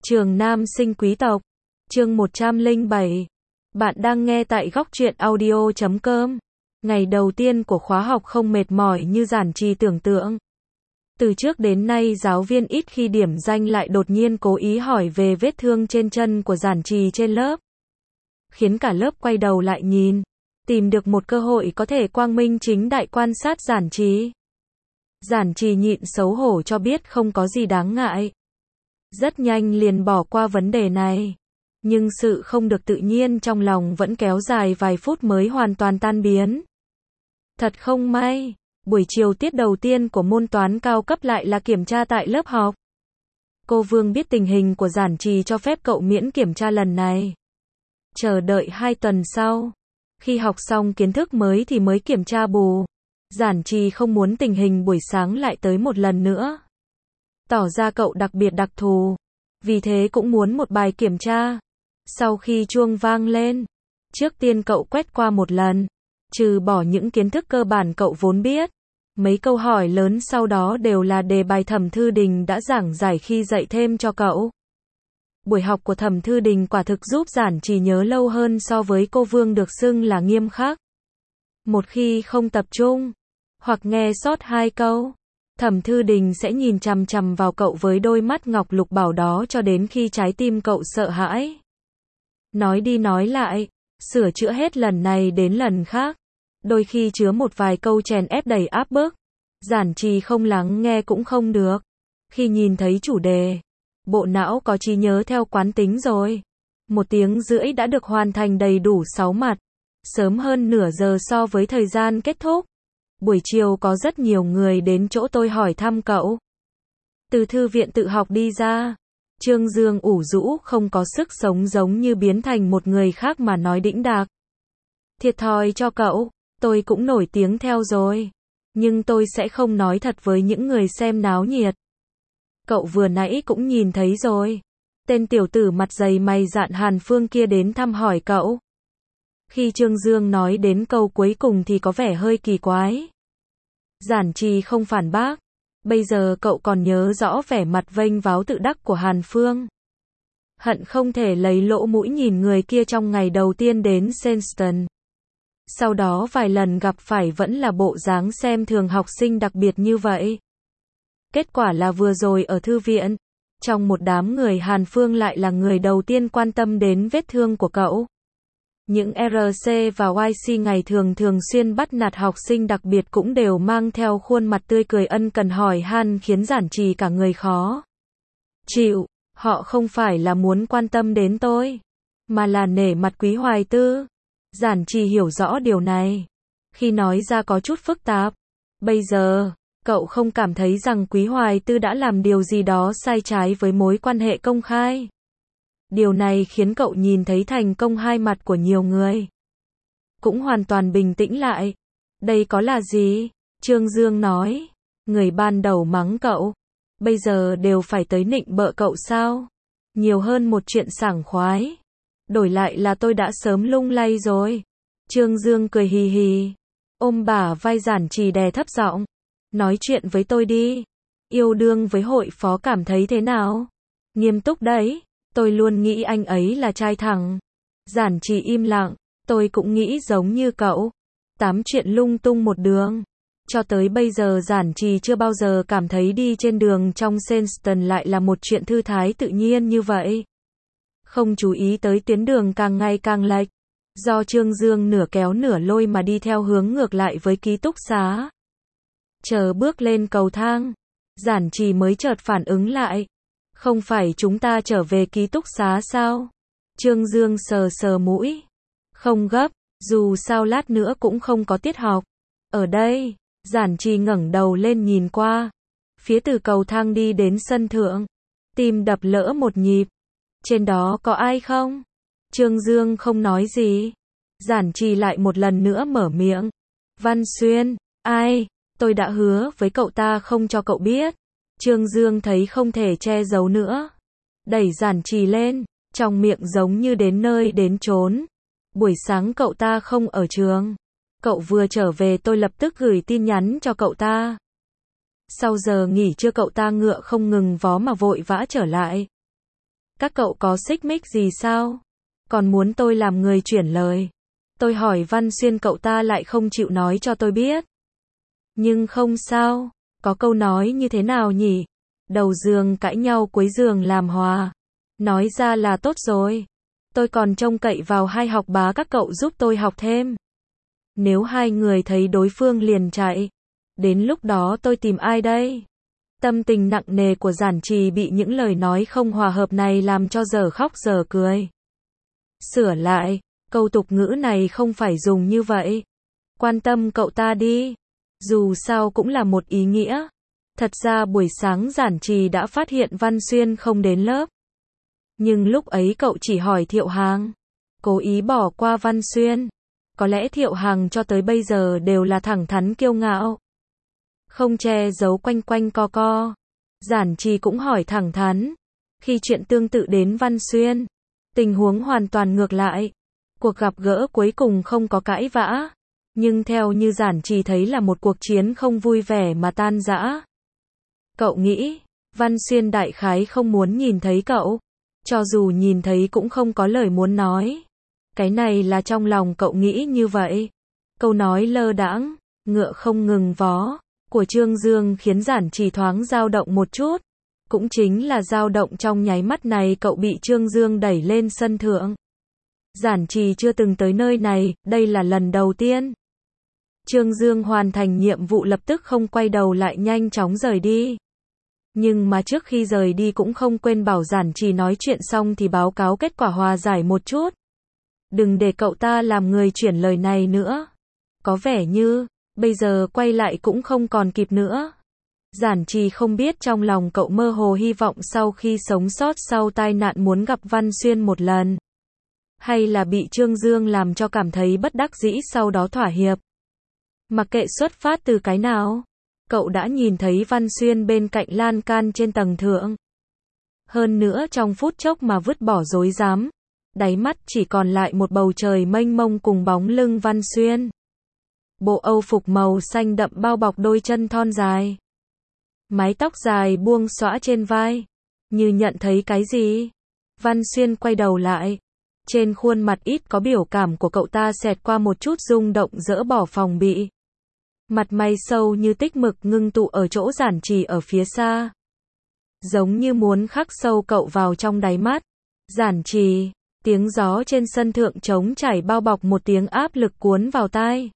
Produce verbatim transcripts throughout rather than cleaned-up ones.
Trường Nam sinh quý tộc. Chương một trăm lẻ bảy. Bạn đang nghe tại góc truyện audio chấm com. Ngày đầu tiên của khóa học không mệt mỏi như Giản Trì tưởng tượng. Từ trước đến nay giáo viên ít khi điểm danh lại đột nhiên cố ý hỏi về vết thương trên chân của Giản Trì trên lớp. Khiến cả lớp quay đầu lại nhìn. Tìm được một cơ hội có thể quang minh chính đại quan sát Giản Trì. Giản Trì nhịn xấu hổ cho biết không có gì đáng ngại. Rất nhanh liền bỏ qua vấn đề này. Nhưng sự không được tự nhiên trong lòng vẫn kéo dài vài phút mới hoàn toàn tan biến. Thật không may, buổi chiều tiết đầu tiên của môn toán cao cấp lại là kiểm tra tại lớp học. Cô Vương biết tình hình của Giản Trì cho phép cậu miễn kiểm tra lần này. Chờ đợi hai tuần sau. Khi học xong kiến thức mới thì mới kiểm tra bù. Giản Trì không muốn tình hình buổi sáng lại tới một lần nữa. Tỏ ra cậu đặc biệt đặc thù. Vì thế cũng muốn một bài kiểm tra. Sau khi chuông vang lên, trước tiên cậu quét qua một lần. Trừ bỏ những kiến thức cơ bản cậu vốn biết. Mấy câu hỏi lớn sau đó đều là đề bài Thẩm Thư Đình đã giảng giải khi dạy thêm cho cậu. Buổi học của Thẩm Thư Đình quả thực giúp Giản Trì nhớ lâu hơn so với cô Vương được xưng là nghiêm khắc. Một khi không tập trung, hoặc nghe sót hai câu, Thẩm Thư Đình sẽ nhìn chằm chằm vào cậu với đôi mắt ngọc lục bảo đó cho đến khi trái tim cậu sợ hãi. Nói đi nói lại, sửa chữa hết lần này đến lần khác. Đôi khi chứa một vài câu chèn ép đầy áp bức. Giản Trì không lắng nghe cũng không được. Khi nhìn thấy chủ đề, bộ não có trí nhớ theo quán tính rồi. Một tiếng rưỡi đã được hoàn thành đầy đủ sáu mặt. Sớm hơn nửa giờ so với thời gian kết thúc. Buổi chiều có rất nhiều người đến chỗ tôi hỏi thăm cậu. Từ thư viện tự học đi ra, Trương Dương ủ rũ không có sức sống giống như biến thành một người khác mà nói đĩnh đạc. Thiệt thòi cho cậu, tôi cũng nổi tiếng theo rồi. Nhưng tôi sẽ không nói thật với những người xem náo nhiệt. Cậu vừa nãy cũng nhìn thấy rồi. Tên tiểu tử mặt dày mày dạn Hàn Phương kia đến thăm hỏi cậu. Khi Trương Dương nói đến câu cuối cùng thì có vẻ hơi kỳ quái. Giản Trì không phản bác. Bây giờ cậu còn nhớ rõ vẻ mặt vênh váo tự đắc của Hàn Phương. Hận không thể lấy lỗ mũi nhìn người kia trong ngày đầu tiên đến Senston. Sau đó vài lần gặp phải vẫn là bộ dáng xem thường học sinh đặc biệt như vậy. Kết quả là vừa rồi ở thư viện, trong một đám người Hàn Phương lại là người đầu tiên quan tâm đến vết thương của cậu. Những rờ xê và i xê ngày thường thường xuyên bắt nạt học sinh đặc biệt cũng đều mang theo khuôn mặt tươi cười ân cần hỏi han khiến Giản Trì cả người khó chịu. Họ không phải là muốn quan tâm đến tôi, mà là nể mặt Quý Hoài Tư. Giản Trì hiểu rõ điều này. Khi nói ra có chút phức tạp. Bây giờ, cậu không cảm thấy rằng Quý Hoài Tư đã làm điều gì đó sai trái với mối quan hệ công khai. Điều này khiến cậu nhìn thấy thành công hai mặt của nhiều người. Cũng hoàn toàn bình tĩnh lại. Đây có là gì? Trương Dương nói. Người ban đầu mắng cậu. Bây giờ đều phải tới nịnh bợ cậu sao? Nhiều hơn một chuyện sảng khoái. Đổi lại là tôi đã sớm lung lay rồi. Trương Dương cười hì hì. Ôm bả vai Giản Trì đè thấp giọng. Nói chuyện với tôi đi. Yêu đương với hội phó cảm thấy thế nào? Nghiêm túc đấy. Tôi luôn nghĩ anh ấy là trai thẳng. Giản Trì im lặng. Tôi cũng nghĩ giống như cậu. Tám chuyện lung tung một đường. Cho tới bây giờ Giản Trì chưa bao giờ cảm thấy đi trên đường trong Senston lại là một chuyện thư thái tự nhiên như vậy. Không chú ý tới tuyến đường càng ngày càng lệch. Do Trương Dương nửa kéo nửa lôi mà đi theo hướng ngược lại với ký túc xá. Chờ bước lên cầu thang, Giản Trì mới chợt phản ứng lại. Không phải chúng ta trở về ký túc xá sao? Trương Dương sờ sờ mũi. Không gấp, dù sao lát nữa cũng không có tiết học. Ở đây, Giản Trì ngẩng đầu lên nhìn qua. Phía từ cầu thang đi đến sân thượng. Tim đập lỡ một nhịp. Trên đó có ai không? Trương Dương không nói gì. Giản Trì lại một lần nữa mở miệng. Văn Xuyên, ai? Tôi đã hứa với cậu ta không cho cậu biết. Trương Dương thấy không thể che giấu nữa. Đẩy Giản Trì lên, trong miệng giống như đến nơi đến chốn. Buổi sáng cậu ta không ở trường. Cậu vừa trở về tôi lập tức gửi tin nhắn cho cậu ta. Sau giờ nghỉ trưa cậu ta ngựa không ngừng vó mà vội vã trở lại. Các cậu có xích mích gì sao? Còn muốn tôi làm người chuyển lời. Tôi hỏi Văn Xuyên, cậu ta lại không chịu nói cho tôi biết. Nhưng không sao, có câu nói như thế nào nhỉ? Đầu giường cãi nhau cuối giường làm hòa. Nói ra là tốt rồi. Tôi còn trông cậy vào hai học bá các cậu giúp tôi học thêm. Nếu hai người thấy đối phương liền chạy, đến lúc đó tôi tìm ai đây? Tâm tình nặng nề của Giản Trì bị những lời nói không hòa hợp này làm cho giờ khóc giờ cười. Sửa lại, câu tục ngữ này không phải dùng như vậy. Quan tâm cậu ta đi. Dù sao cũng là một ý nghĩa. Thật ra buổi sáng Giản Trì đã phát hiện Văn Xuyên không đến lớp. Nhưng lúc ấy cậu chỉ hỏi Thiệu Hàng. Cố ý bỏ qua Văn Xuyên. Có lẽ Thiệu Hàng cho tới bây giờ đều là thẳng thắn kiêu ngạo. Không che giấu quanh quanh co co. Giản Trì cũng hỏi thẳng thắn. Khi chuyện tương tự đến Văn Xuyên, tình huống hoàn toàn ngược lại. Cuộc gặp gỡ cuối cùng không có cãi vã. Nhưng theo như Giản Trì thấy là một cuộc chiến không vui vẻ mà tan rã. Cậu nghĩ, Văn Xuyên đại khái không muốn nhìn thấy cậu. Cho dù nhìn thấy cũng không có lời muốn nói. Cái này là trong lòng cậu nghĩ như vậy. Câu nói lơ đãng, ngựa không ngừng vó của Trương Dương khiến Giản Trì thoáng dao động một chút. Cũng chính là dao động trong nháy mắt này cậu bị Trương Dương đẩy lên sân thượng. Giản Trì chưa từng tới nơi này, đây là lần đầu tiên. Trương Dương hoàn thành nhiệm vụ lập tức không quay đầu lại nhanh chóng rời đi. Nhưng mà trước khi rời đi cũng không quên bảo Giản Trì nói chuyện xong thì báo cáo kết quả hòa giải một chút. Đừng để cậu ta làm người chuyển lời này nữa. Có vẻ như, bây giờ quay lại cũng không còn kịp nữa. Giản Trì không biết trong lòng cậu mơ hồ hy vọng sau khi sống sót sau tai nạn muốn gặp Văn Xuyên một lần. Hay là bị Trương Dương làm cho cảm thấy bất đắc dĩ sau đó thỏa hiệp. Mặc kệ xuất phát từ cái nào, cậu đã nhìn thấy Văn Xuyên bên cạnh lan can trên tầng thượng. Hơn nữa trong phút chốc mà vứt bỏ dối dám, đáy mắt chỉ còn lại một bầu trời mênh mông cùng bóng lưng Văn Xuyên. Bộ âu phục màu xanh đậm bao bọc đôi chân thon dài. Mái tóc dài buông xõa trên vai. Như nhận thấy cái gì? Văn Xuyên quay đầu lại. Trên khuôn mặt ít có biểu cảm của cậu ta xẹt qua một chút rung động dỡ bỏ phòng bị. Mặt mày sâu như tích mực ngưng tụ ở chỗ Giản Trì ở phía xa. Giống như muốn khắc sâu cậu vào trong đáy mắt. Giản Trì, tiếng gió trên sân thượng trống chảy bao bọc một tiếng áp lực cuốn vào tai.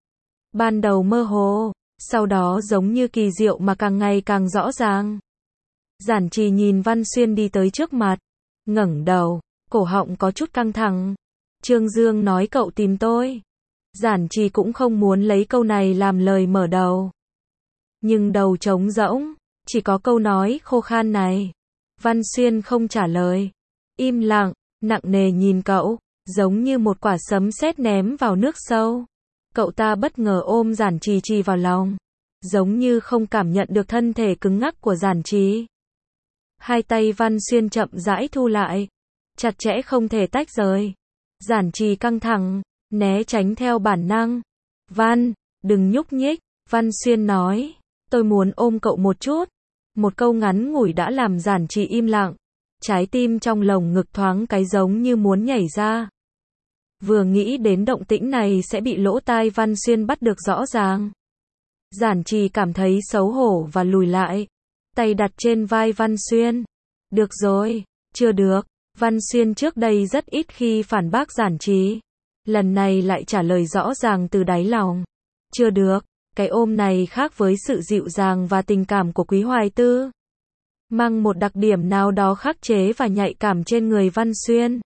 Ban đầu mơ hồ, sau đó giống như kỳ diệu mà càng ngày càng rõ ràng. Giản Trì nhìn Văn Xuyên đi tới trước mặt, ngẩng đầu, cổ họng có chút căng thẳng. Trương Dương nói cậu tìm tôi. Giản Trì cũng không muốn lấy câu này làm lời mở đầu. Nhưng đầu trống rỗng, chỉ có câu nói khô khan này. Văn Xuyên không trả lời. Im lặng, nặng nề nhìn cậu, giống như một quả sấm sét ném vào nước sâu. Cậu ta bất ngờ ôm Giản Trì Trì vào lòng. Giống như không cảm nhận được thân thể cứng ngắc của Giản Trì. Hai tay Văn Xuyên chậm rãi thu lại. Chặt chẽ không thể tách rời. Giản Trì căng thẳng, né tránh theo bản năng. Văn, đừng nhúc nhích. Văn Xuyên nói. Tôi muốn ôm cậu một chút. Một câu ngắn ngủi đã làm Giản Trì im lặng. Trái tim trong lồng ngực thoáng cái giống như muốn nhảy ra. Vừa nghĩ đến động tĩnh này sẽ bị lỗ tai Văn Xuyên bắt được rõ ràng. Giản Trì cảm thấy xấu hổ và lùi lại. Tay đặt trên vai Văn Xuyên. Được rồi, chưa được. Văn Xuyên trước đây rất ít khi phản bác Giản Trì. Lần này lại trả lời rõ ràng từ đáy lòng. Chưa được, cái ôm này khác với sự dịu dàng và tình cảm của Quý Hoài Tư. Mang một đặc điểm nào đó khắc chế và nhạy cảm trên người Văn Xuyên.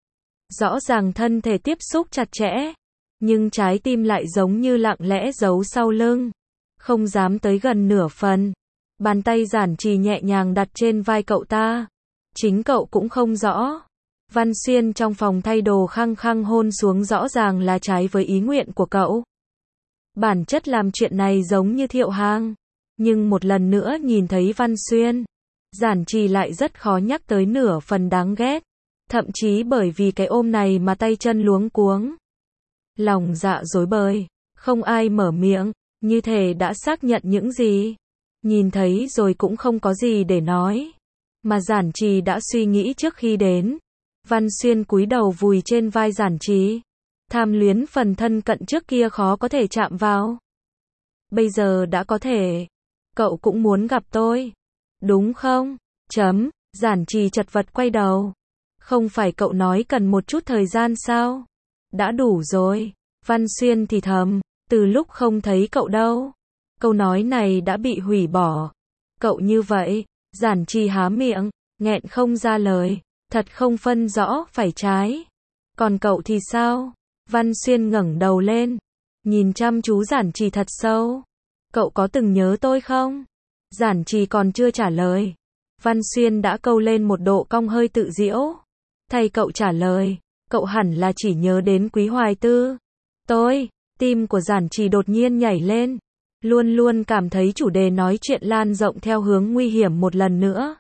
Rõ ràng thân thể tiếp xúc chặt chẽ, nhưng trái tim lại giống như lặng lẽ giấu sau lưng. Không dám tới gần nửa phần. Bàn tay Giản Trì nhẹ nhàng đặt trên vai cậu ta. Chính cậu cũng không rõ. Văn Xuyên trong phòng thay đồ khăng khăng hôn xuống rõ ràng là trái với ý nguyện của cậu. Bản chất làm chuyện này giống như Thiệu Hàng. Nhưng một lần nữa nhìn thấy Văn Xuyên, Giản Trì lại rất khó nhắc tới nửa phần đáng ghét. Thậm chí bởi vì cái ôm này mà tay chân luống cuống. Lòng dạ rối bời. Không ai mở miệng. Như thể đã xác nhận những gì nhìn thấy rồi cũng không có gì để nói. mà Giản Trì đã suy nghĩ trước khi đến. Văn Xuyên cúi đầu vùi trên vai Giản Trì. Tham luyến phần thân cận trước kia khó có thể chạm vào. Bây giờ đã có thể. Cậu cũng muốn gặp tôi. Đúng không? Chấm. Giản Trì chật vật quay đầu. Không phải cậu nói cần một chút thời gian sao? Đã đủ rồi. Văn Xuyên thì thầm. Từ lúc không thấy cậu đâu. Câu nói này đã bị hủy bỏ. Cậu như vậy. Giản Trì há miệng, nghẹn không ra lời. Thật không phân rõ phải trái. Còn cậu thì sao? Văn Xuyên ngẩng đầu lên. Nhìn chăm chú Giản Trì thật sâu. Cậu có từng nhớ tôi không? Giản Trì còn chưa trả lời. Văn Xuyên đã câu lên một độ cong hơi tự giễu. Thay cậu trả lời. Cậu hẳn là chỉ nhớ đến Quý Hoài Tư. Tôi, tim của Giản Trì đột nhiên nhảy lên. Luôn luôn cảm thấy chủ đề nói chuyện lan rộng theo hướng nguy hiểm một lần nữa.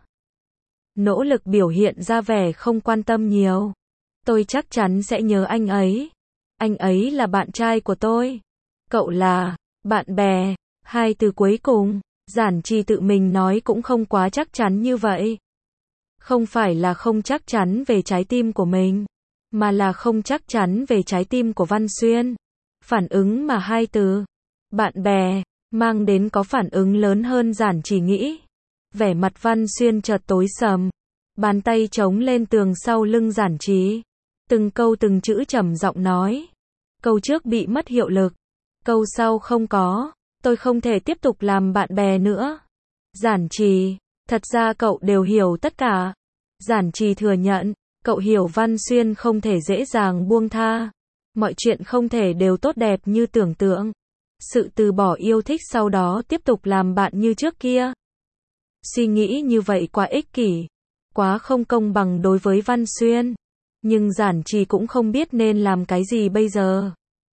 Nỗ lực biểu hiện ra vẻ không quan tâm nhiều. Tôi chắc chắn sẽ nhớ anh ấy. Anh ấy là bạn trai của tôi. Cậu là bạn bè. Hai từ cuối cùng, Giản Trì tự mình nói cũng không quá chắc chắn như vậy. Không phải là không chắc chắn về trái tim của mình, mà là không chắc chắn về trái tim của Văn Xuyên. Phản ứng mà hai từ bạn bè mang đến có phản ứng lớn hơn Giản Trì nghĩ. Vẻ mặt Văn Xuyên chợt tối sầm. Bàn tay chống lên tường sau lưng Giản Trì. Từng câu từng chữ trầm giọng nói. Câu trước bị mất hiệu lực. Câu sau không có. Tôi không thể tiếp tục làm bạn bè nữa. Giản Trì, thật ra cậu đều hiểu tất cả. Giản Trì thừa nhận, cậu hiểu Văn Xuyên không thể dễ dàng buông tha. Mọi chuyện không thể đều tốt đẹp như tưởng tượng. Sự từ bỏ yêu thích sau đó tiếp tục làm bạn như trước kia. Suy nghĩ như vậy quá ích kỷ, quá không công bằng đối với Văn Xuyên. Nhưng Giản Trì cũng không biết nên làm cái gì bây giờ.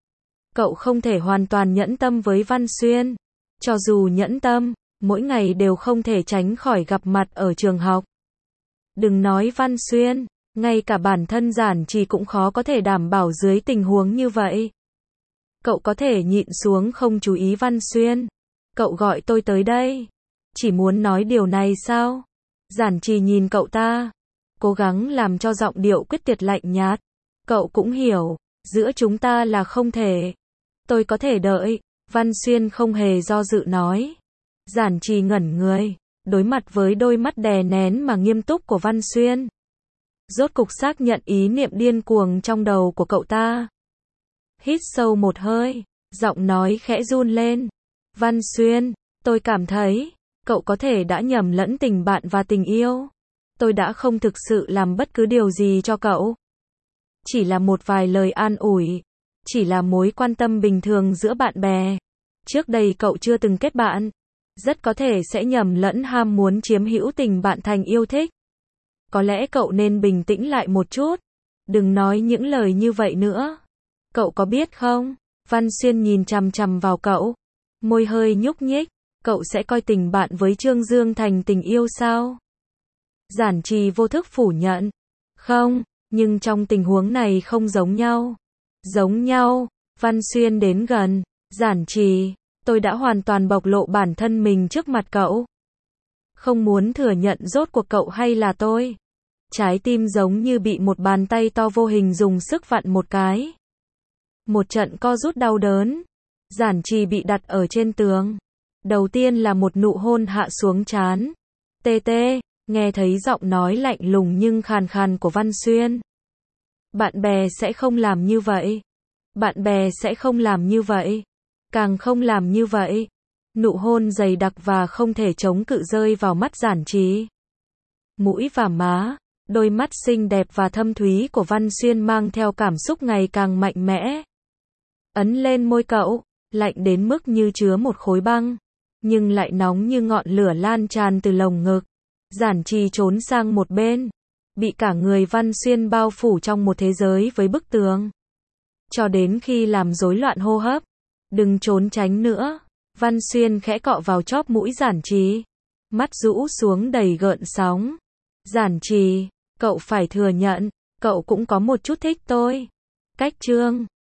Cậu không thể hoàn toàn nhẫn tâm với Văn Xuyên. Cho dù nhẫn tâm, mỗi ngày đều không thể tránh khỏi gặp mặt ở trường học. Đừng nói Văn Xuyên, ngay cả bản thân Giản Trì cũng khó có thể đảm bảo dưới tình huống như vậy. Cậu có thể nhịn xuống không chú ý Văn Xuyên. Cậu gọi tôi tới đây. Chỉ muốn nói điều này sao? Giản Trì nhìn cậu ta. Cố gắng làm cho giọng điệu quyết tuyệt lạnh nhạt. Cậu cũng hiểu, giữa chúng ta là không thể. Tôi có thể đợi. Văn Xuyên không hề do dự nói. Giản Trì ngẩn người, đối mặt với đôi mắt đè nén mà nghiêm túc của Văn Xuyên. Rốt cục xác nhận ý niệm điên cuồng trong đầu của cậu ta. Hít sâu một hơi, giọng nói khẽ run lên. Văn Xuyên, tôi cảm thấy, cậu có thể đã nhầm lẫn tình bạn và tình yêu. Tôi đã không thực sự làm bất cứ điều gì cho cậu. Chỉ là một vài lời an ủi. Chỉ là mối quan tâm bình thường giữa bạn bè. Trước đây cậu chưa từng kết bạn. Rất có thể sẽ nhầm lẫn ham muốn chiếm hữu tình bạn thành yêu thích. Có lẽ cậu nên bình tĩnh lại một chút. Đừng nói những lời như vậy nữa. Cậu có biết không? Văn Xuyên nhìn chằm chằm vào cậu. Môi hơi nhúc nhích. Cậu sẽ coi tình bạn với Trương Dương thành tình yêu sao? Giản Trì vô thức phủ nhận. Không, nhưng trong tình huống này không giống nhau. Giống nhau. Văn Xuyên đến gần. Giản Trì, tôi đã hoàn toàn bộc lộ bản thân mình trước mặt cậu. Không muốn thừa nhận rốt cuộc cậu hay là tôi. Trái tim giống như bị một bàn tay to vô hình dùng sức vặn một cái. Một trận co rút đau đớn. Giản Trì bị đặt ở trên tường. Đầu tiên là một nụ hôn hạ xuống trán. Tê tê, nghe thấy giọng nói lạnh lùng nhưng khàn khàn của Văn Xuyên. Bạn bè sẽ không làm như vậy. Bạn bè sẽ không làm như vậy. Càng không làm như vậy. Nụ hôn dày đặc và không thể chống cự rơi vào mắt Giản Trì. Mũi và má, đôi mắt xinh đẹp và thâm thúy của Văn Xuyên mang theo cảm xúc ngày càng mạnh mẽ. Ấn lên môi cậu, lạnh đến mức như chứa một khối băng, nhưng lại nóng như ngọn lửa lan tràn từ lồng ngực. Giản Trì trốn sang một bên, bị cả người Văn Xuyên bao phủ trong một thế giới với bức tường. Cho đến khi làm rối loạn hô hấp. Đừng trốn tránh nữa. Văn Xuyên khẽ cọ vào chóp mũi Giản Trì. Mắt rũ xuống đầy gợn sóng. Giản Trì, cậu phải thừa nhận, cậu cũng có một chút thích tôi. Cách Trương